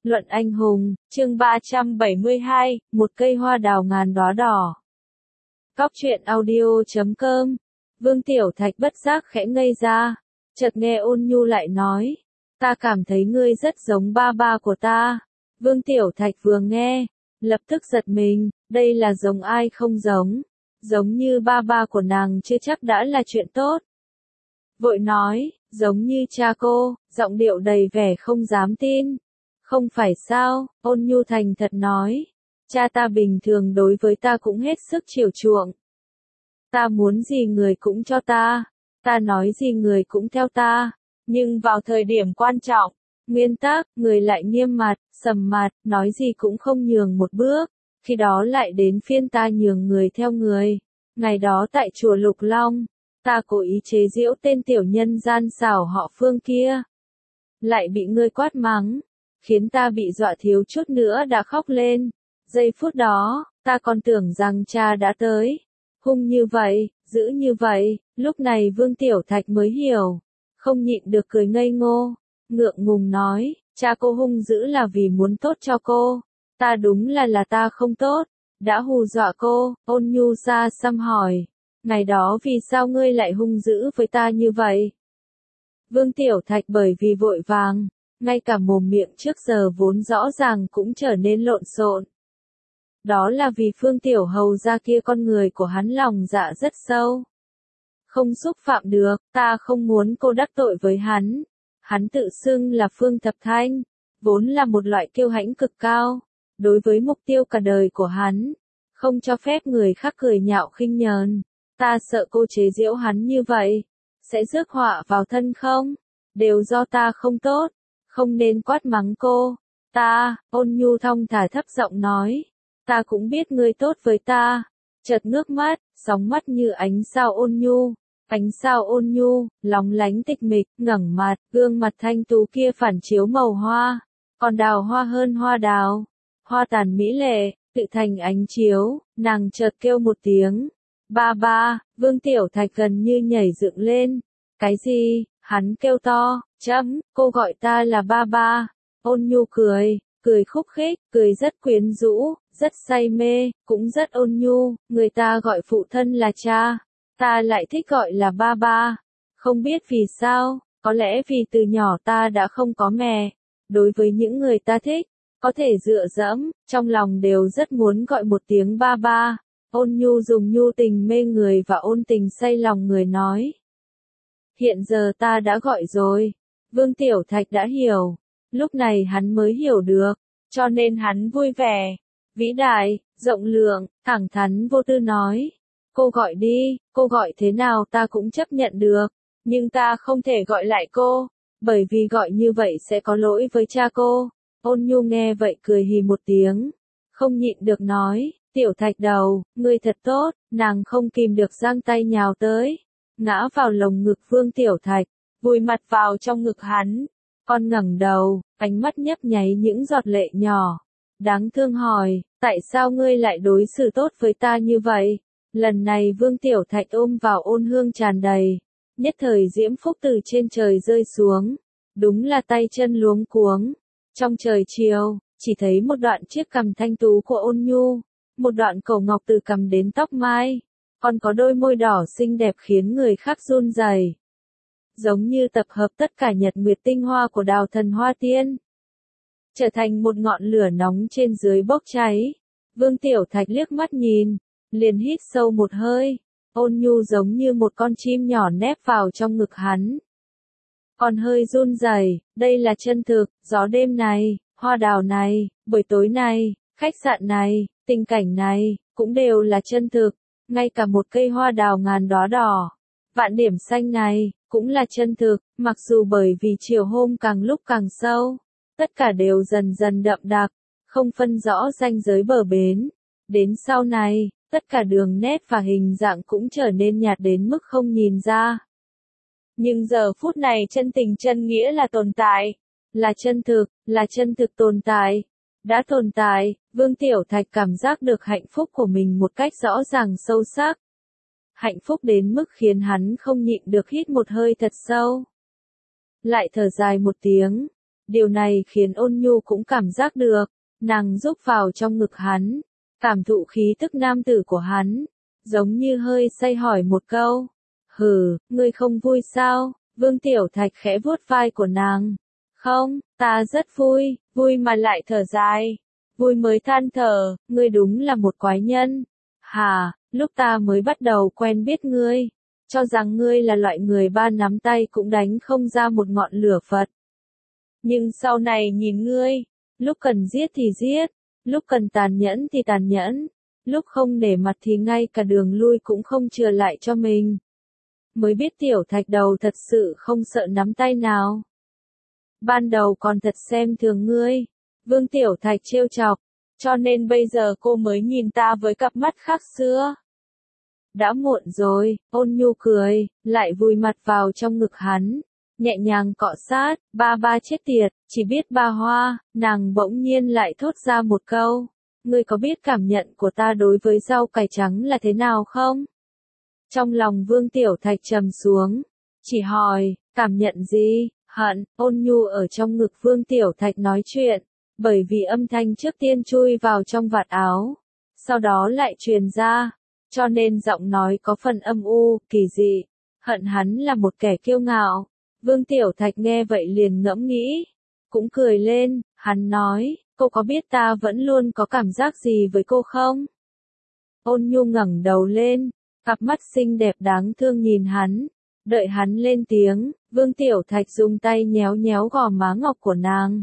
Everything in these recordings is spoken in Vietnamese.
Luận anh hùng, chương 372, một cây hoa đào ngàn đóa đỏ. Cóc truyện audio.com. Vương Tiểu Thạch bất giác khẽ ngây ra, chợt nghe Ôn Nhu lại nói, ta cảm thấy ngươi rất giống ba ba của ta. Vương Tiểu Thạch vừa nghe, lập tức giật mình, đây là giống ai không giống, giống như ba ba của nàng chưa chắc đã là chuyện tốt. Vội nói, giống như cha cô, giọng điệu đầy vẻ không dám tin. Không phải sao, Ôn Nhu thành thật nói, cha ta bình thường đối với ta cũng hết sức chiều chuộng. Ta muốn gì người cũng cho ta nói gì người cũng theo ta, nhưng vào thời điểm quan trọng, nguyên tắc, người lại nghiêm mặt, sầm mặt, nói gì cũng không nhường một bước, khi đó lại đến phiên ta nhường người theo người. Ngày đó tại chùa Lục Long, ta cố ý chế giễu tên tiểu nhân gian xảo họ Phương kia, lại bị ngươi quát mắng, khiến ta bị dọa thiếu chút nữa đã khóc lên. Giây phút đó, ta còn tưởng rằng cha đã tới, hung như vậy, dữ như vậy. Lúc này Vương Tiểu Thạch mới hiểu, không nhịn được cười ngây ngô, ngượng ngùng nói, cha cô hung dữ là vì muốn tốt cho cô, ta đúng là ta không tốt, đã hù dọa cô. Ôn Nhu xa xăm hỏi, ngày đó vì sao ngươi lại hung dữ với ta như vậy? Vương Tiểu Thạch bởi vì vội vàng, ngay cả mồm miệng trước giờ vốn rõ ràng cũng trở nên lộn xộn. Đó là vì Phương Tiểu Hầu gia kia con người của hắn lòng dạ rất sâu, không xúc phạm được, ta không muốn cô đắc tội với hắn. Hắn tự xưng là Phương Thập Thanh, vốn là một loại kiêu hãnh cực cao, đối với mục tiêu cả đời của hắn, không cho phép người khác cười nhạo khinh nhờn. Ta sợ cô chế giễu hắn như vậy, sẽ rước họa vào thân không? Đều do ta không tốt, không nên quát mắng cô. Ôn Nhu thong thả thấp giọng nói, ta cũng biết ngươi tốt với ta. Chợt ngước mắt, sóng mắt như ánh sao ôn nhu, lóng lánh tịch mịch, ngẩng mặt, gương mặt thanh tú kia phản chiếu màu hoa, còn đào hoa hơn hoa đào, hoa tàn mỹ lệ, tự thành ánh chiếu. Nàng chợt kêu một tiếng, ba ba. Vương Tiểu Thạch gần như nhảy dựng lên. Cái gì? Hắn kêu to, cô gọi ta là ba ba. Ôn Nhu cười khúc khích, cười rất quyến rũ, rất say mê, cũng rất ôn nhu. Người ta gọi phụ thân là cha, ta lại thích gọi là ba ba. Không biết vì sao, có lẽ vì từ nhỏ ta đã không có mẹ. Đối với những người ta thích, có thể dựa dẫm, trong lòng đều rất muốn gọi một tiếng ba ba. Ôn Nhu dùng nhu tình mê người và ôn tình say lòng người nói. Hiện giờ ta đã gọi rồi. Vương Tiểu Thạch đã hiểu. Lúc này hắn mới hiểu được, cho nên hắn vui vẻ, vĩ đại, rộng lượng, thẳng thắn vô tư nói. Cô gọi đi, cô gọi thế nào ta cũng chấp nhận được, nhưng ta không thể gọi lại cô, bởi vì gọi như vậy sẽ có lỗi với cha cô. Ôn Nhu nghe vậy cười hì một tiếng, không nhịn được nói, Tiểu Thạch đầu, ngươi thật tốt. Nàng không kìm được giang tay nhào tới, ngã vào lồng ngực Vương Tiểu Thạch, vùi mặt vào trong ngực hắn. Con ngẩng đầu, ánh mắt nhấp nháy những giọt lệ nhỏ. Đáng thương hỏi, tại sao ngươi lại đối xử tốt với ta như vậy? Lần này Vương Tiểu Thạch ôm vào ôn hương tràn đầy. Nhất thời diễm phúc từ trên trời rơi xuống. Đúng là tay chân luống cuống. Trong trời chiều, chỉ thấy một đoạn chiếc cằm thanh tú của Ôn Nhu. Một đoạn cổ ngọc từ cằm đến tóc mai. Còn có đôi môi đỏ xinh đẹp khiến người khác run rẩy. Giống như tập hợp tất cả nhật nguyệt tinh hoa của đào thần hoa tiên, trở thành một ngọn lửa nóng trên dưới bốc cháy. Vương Tiểu Thạch liếc mắt nhìn, liền hít sâu một hơi. Ôn Nhu giống như một con chim nhỏ nép vào trong ngực hắn, còn hơi run rẩy. Đây là chân thực, gió đêm này, hoa đào này, buổi tối này, khách sạn này, tình cảnh này, cũng đều là chân thực. Ngay cả một cây hoa đào ngàn đóa đỏ, vạn điểm xanh này, cũng là chân thực. Mặc dù bởi vì chiều hôm càng lúc càng sâu, tất cả đều dần dần đậm đặc, không phân rõ ranh giới bờ bến. Đến sau này, tất cả đường nét và hình dạng cũng trở nên nhạt đến mức không nhìn ra. Nhưng giờ phút này chân tình chân nghĩa là tồn tại, là chân thực tồn tại, đã tồn tại. Vương Tiểu Thạch cảm giác được hạnh phúc của mình một cách rõ ràng sâu sắc. Hạnh phúc đến mức khiến hắn không nhịn được hít một hơi thật sâu. Lại thở dài một tiếng, Điều này khiến Ôn Nhu cũng cảm giác được, nàng rúc vào trong ngực hắn, cảm thụ khí tức nam tử của hắn, giống như hơi say hỏi một câu. Hừ, ngươi không vui sao? Vương Tiểu Thạch khẽ vuốt vai của nàng. Không, ta rất vui, vui mà lại thở dài. Vui mới than thở, ngươi đúng là một quái nhân. Hà, lúc ta mới bắt đầu quen biết ngươi, cho rằng ngươi là loại người ba nắm tay cũng đánh không ra một ngọn lửa Phật. Nhưng sau này nhìn ngươi, lúc cần giết thì giết, lúc cần tàn nhẫn thì tàn nhẫn, lúc không để mặt thì ngay cả đường lui cũng không chừa lại cho mình. Mới biết Tiểu Thạch đầu thật sự không sợ nắm tay nào. Ban đầu còn thật xem thường ngươi. Vương Tiểu Thạch trêu chọc, cho nên bây giờ cô mới nhìn ta với cặp mắt khác xưa. Đã muộn rồi, Ôn Nhu cười, lại vùi mặt vào trong ngực hắn, nhẹ nhàng cọ sát, ba ba chết tiệt, chỉ biết ba hoa, nàng bỗng nhiên lại thốt ra một câu. Ngươi có biết cảm nhận của ta đối với rau cải trắng là thế nào không? Trong lòng Vương Tiểu Thạch trầm xuống, chỉ hỏi, cảm nhận gì? Hận. Ôn Nhu ở trong ngực Vương Tiểu Thạch nói chuyện, bởi vì âm thanh trước tiên chui vào trong vạt áo, sau đó lại truyền ra, cho nên giọng nói có phần âm u, kỳ dị. Hận hắn là một kẻ kiêu ngạo. Vương Tiểu Thạch nghe vậy liền ngẫm nghĩ, cũng cười lên, hắn nói, cô có biết ta vẫn luôn có cảm giác gì với cô không? Ôn Nhu ngẩng đầu lên, cặp mắt xinh đẹp đáng thương nhìn hắn, đợi hắn lên tiếng, Vương Tiểu Thạch dùng tay nhéo nhéo gò má ngọc của nàng.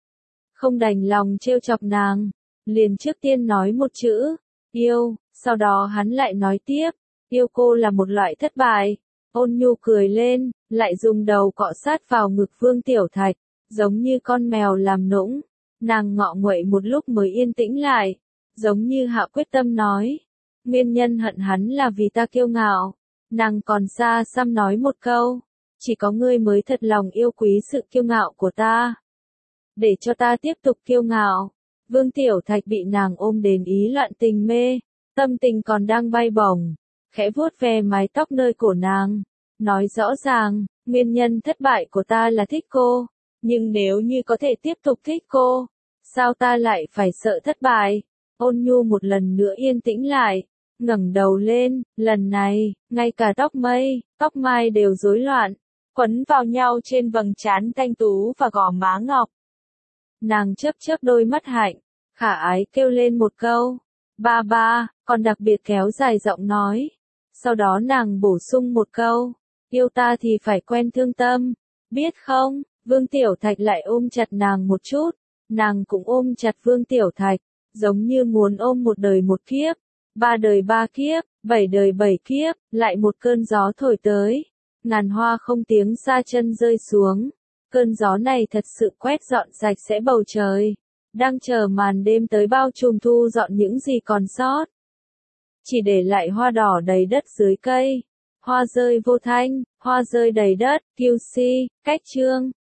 Không đành lòng trêu chọc nàng, liền trước tiên nói một chữ, yêu, sau đó hắn lại nói tiếp, yêu cô là một loại thất bại. Ôn Nhu cười lên, lại dùng đầu cọ sát vào ngực Vương Tiểu Thạch, giống như con mèo làm nũng. Nàng ngọ nguậy một lúc mới yên tĩnh lại, giống như hạ quyết tâm nói. Nguyên nhân hận hắn là vì ta kiêu ngạo. Nàng còn xa xăm nói một câu, chỉ có ngươi mới thật lòng yêu quý sự kiêu ngạo của ta. Để cho ta tiếp tục kiêu ngạo. Vương Tiểu Thạch bị nàng ôm đến ý loạn tình mê, tâm tình còn đang bay bổng, khẽ vuốt ve mái tóc nơi cổ nàng, nói rõ ràng, nguyên nhân thất bại của ta là thích cô, nhưng nếu như có thể tiếp tục thích cô, sao ta lại phải sợ thất bại? Ôn Nhu một lần nữa yên tĩnh lại, ngẩng đầu lên, lần này, ngay cả tóc mai đều rối loạn, quấn vào nhau trên vầng trán thanh tú và gò má ngọc. Nàng chớp chớp đôi mắt hạnh, khả ái kêu lên một câu, ba ba, còn đặc biệt kéo dài giọng nói. Sau đó nàng bổ sung một câu, yêu ta thì phải quen thương tâm, biết không? Vương Tiểu Thạch lại ôm chặt nàng một chút, nàng cũng ôm chặt Vương Tiểu Thạch, giống như muốn ôm một đời một kiếp, ba đời ba kiếp, bảy đời bảy kiếp, lại một cơn gió thổi tới, ngàn hoa không tiếng sa chân rơi xuống. Cơn gió này thật sự quét dọn sạch sẽ bầu trời, đang chờ màn đêm tới bao trùm thu dọn những gì còn sót. Chỉ để lại hoa đỏ đầy đất dưới cây, hoa rơi vô thanh, hoa rơi đầy đất, QC, cách chương.